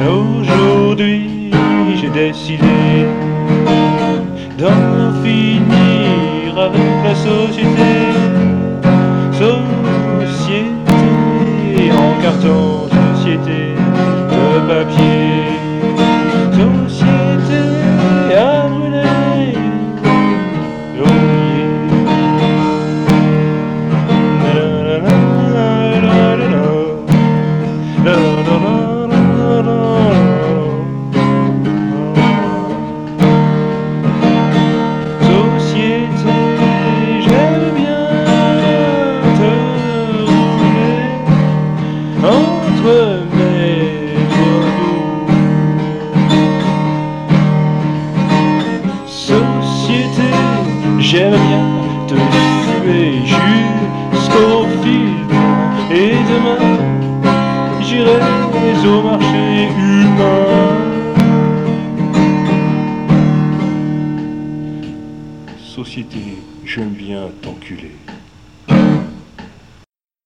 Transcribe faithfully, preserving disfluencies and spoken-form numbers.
Aujourd'hui, j'ai décidé d'en finir avec la société. Société en carton, société de papier, société à brûler, oublier. Société, j'aime bien te rouler entre mes doigts doux. Société, j'aime bien te suer jusqu'au film. Et demain, j'irai au marché humain. Société, j'aime bien t'enculer.